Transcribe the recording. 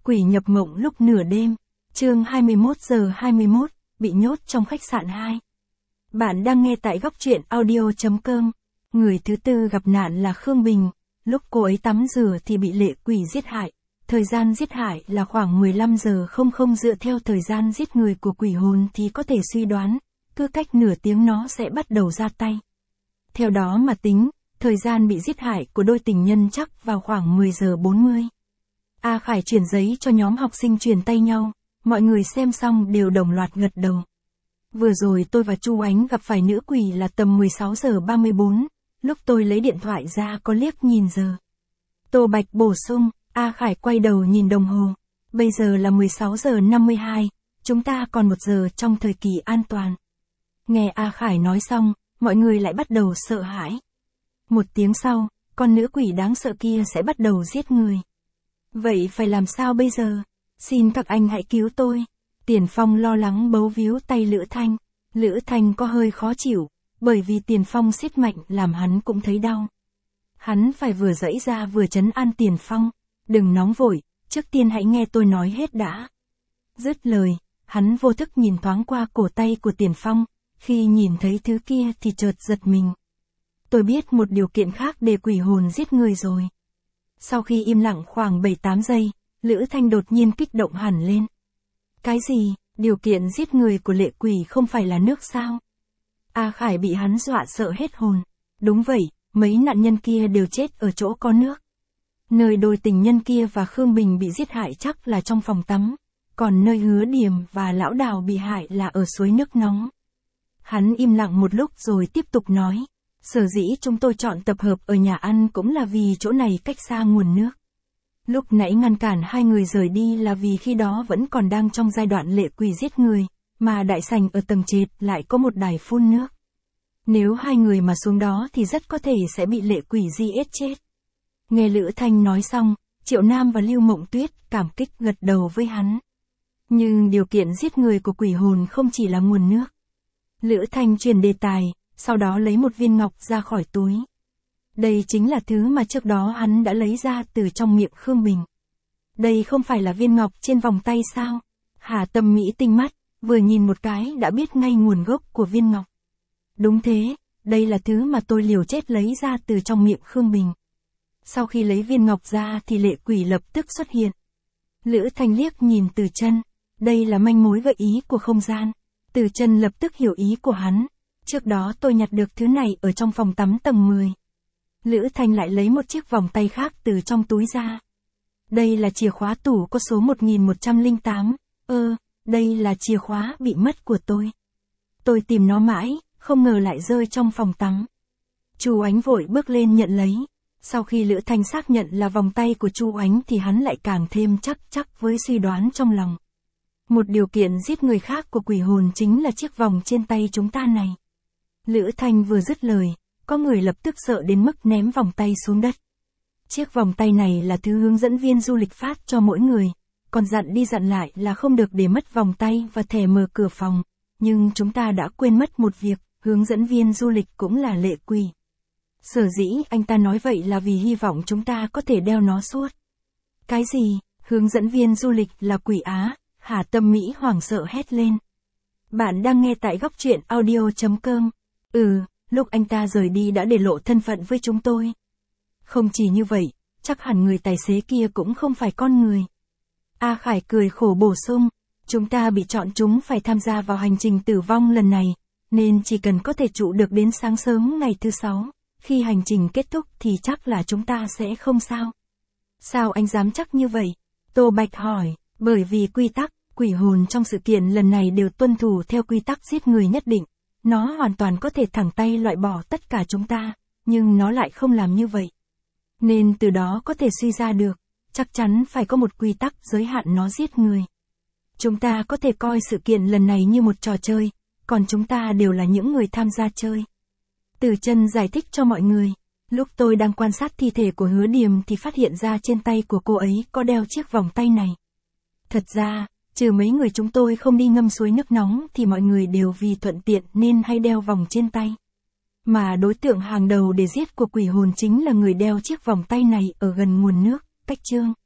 Quỷ nhập mộng lúc nửa đêm, chương 21:21, bị nhốt trong khách sạn 2. Bạn đang nghe tại góc truyện audio.com. Người thứ tư gặp nạn là Khương Bình, lúc cô ấy tắm rửa thì bị lệ quỷ giết hại. Thời gian giết hại là khoảng 15 giờ 00, dựa theo thời gian giết người của quỷ hồn thì có thể suy đoán, cứ cách nửa tiếng nó sẽ bắt đầu ra tay. Theo đó mà tính, thời gian bị giết hại của đôi tình nhân chắc vào khoảng 10 giờ 40. A Khải chuyển giấy cho nhóm học sinh truyền tay nhau, mọi người xem xong đều đồng loạt gật đầu. Vừa rồi tôi và Chu Ánh gặp phải nữ quỷ là tầm 16 giờ 34, lúc tôi lấy điện thoại ra có liếc nhìn giờ. Tô Bạch bổ sung, A Khải quay đầu nhìn đồng hồ, bây giờ là 16 giờ 52, chúng ta còn 1 giờ trong thời kỳ an toàn. Nghe A Khải nói xong, mọi người lại bắt đầu sợ hãi. 1 tiếng sau, con nữ quỷ đáng sợ kia sẽ bắt đầu giết người. Vậy phải làm sao bây giờ? Xin các anh hãy cứu tôi. Tiền Phong lo lắng bấu víu tay Lữ Thanh. Lữ Thanh có hơi khó chịu, bởi vì Tiền Phong siết mạnh làm hắn cũng thấy đau. Hắn phải vừa giãy ra vừa trấn an Tiền Phong. Đừng nóng vội, trước tiên hãy nghe tôi nói hết đã. Dứt lời, hắn vô thức nhìn thoáng qua cổ tay của Tiền Phong. Khi nhìn thấy thứ kia thì chợt giật mình. Tôi biết một điều kiện khác để quỷ hồn giết người rồi. Sau khi im lặng khoảng 7-8 giây, Lữ Thanh đột nhiên kích động hẳn lên. Cái gì, điều kiện giết người của lệ quỷ không phải là nước sao? A Khải bị hắn dọa sợ hết hồn. Đúng vậy, mấy nạn nhân kia đều chết ở chỗ có nước. Nơi đôi tình nhân kia và Khương Bình bị giết hại chắc là trong phòng tắm, còn nơi Hứa Điềm và Lão Đào bị hại là ở suối nước nóng. Hắn im lặng một lúc rồi tiếp tục nói. Sở dĩ chúng tôi chọn tập hợp ở nhà ăn cũng là vì chỗ này cách xa nguồn nước. Lúc nãy ngăn cản hai người rời đi là vì khi đó vẫn còn đang trong giai đoạn lệ quỷ giết người, mà đại sảnh ở tầng trệt lại có một đài phun nước. Nếu hai người mà xuống đó thì rất có thể sẽ bị lệ quỷ giết chết. Nghe Lữ Thanh nói xong, Triệu Nam và Lưu Mộng Tuyết cảm kích gật đầu với hắn. Nhưng điều kiện giết người của quỷ hồn không chỉ là nguồn nước. Lữ Thanh chuyển đề tài. Sau đó lấy một viên ngọc ra khỏi túi. Đây chính là thứ mà trước đó hắn đã lấy ra từ trong miệng Khương Bình. Đây không phải là viên ngọc trên vòng tay sao? Hà Tâm Mỹ tinh mắt, vừa nhìn một cái đã biết ngay nguồn gốc của viên ngọc. Đúng thế, đây là thứ mà tôi liều chết lấy ra từ trong miệng Khương Bình. Sau khi lấy viên ngọc ra thì lệ quỷ lập tức xuất hiện. Lữ Thanh liếc nhìn Từ Chân, đây là manh mối gợi ý của không gian. Từ Chân lập tức hiểu ý của hắn. Trước đó tôi nhặt được thứ này ở trong phòng tắm tầng 10. Lữ Thanh lại lấy một chiếc vòng tay khác từ trong túi ra. Đây là chìa khóa tủ có số 1108. Đây là chìa khóa bị mất của tôi. Tôi tìm nó mãi, không ngờ lại rơi trong phòng tắm. Chu Ánh vội bước lên nhận lấy. Sau khi Lữ Thanh xác nhận là vòng tay của Chu Ánh thì hắn lại càng thêm chắc với suy đoán trong lòng. Một điều kiện giết người khác của quỷ hồn chính là chiếc vòng trên tay chúng ta này. Lữ Thanh vừa dứt lời, có người lập tức sợ đến mức ném vòng tay xuống đất. Chiếc vòng tay này là thứ hướng dẫn viên du lịch phát cho mỗi người, còn dặn đi dặn lại là không được để mất vòng tay và thẻ mở cửa phòng. Nhưng chúng ta đã quên mất một việc, hướng dẫn viên du lịch cũng là lệ quỷ. Sở dĩ anh ta nói vậy là vì hy vọng chúng ta có thể đeo nó suốt. Cái gì, hướng dẫn viên du lịch là quỷ á? Hà Tâm Mỹ hoảng sợ hét lên. Bạn đang nghe tại góc truyện audio.com. Lúc anh ta rời đi đã để lộ thân phận với chúng tôi. Không chỉ như vậy, chắc hẳn người tài xế kia cũng không phải con người. A Khải cười khổ bổ sung, chúng ta bị chọn chúng phải tham gia vào hành trình tử vong lần này, nên chỉ cần có thể trụ được đến sáng sớm ngày thứ 6, khi hành trình kết thúc thì chắc là chúng ta sẽ không sao. Sao anh dám chắc như vậy? Tô Bạch hỏi, bởi vì quy tắc, quỷ hồn trong sự kiện lần này đều tuân thủ theo quy tắc giết người nhất định. Nó hoàn toàn có thể thẳng tay loại bỏ tất cả chúng ta, nhưng nó lại không làm như vậy. Nên từ đó có thể suy ra được, chắc chắn phải có một quy tắc giới hạn nó giết người. Chúng ta có thể coi sự kiện lần này như một trò chơi, còn chúng ta đều là những người tham gia chơi. Từ Chân giải thích cho mọi người, lúc tôi đang quan sát thi thể của Hứa Điềm thì phát hiện ra trên tay của cô ấy có đeo chiếc vòng tay này. Thật ra, trừ mấy người chúng tôi không đi ngâm suối nước nóng thì mọi người đều vì thuận tiện nên hay đeo vòng trên tay. Mà đối tượng hàng đầu để giết của quỷ hồn chính là người đeo chiếc vòng tay này ở gần nguồn nước, cách chương.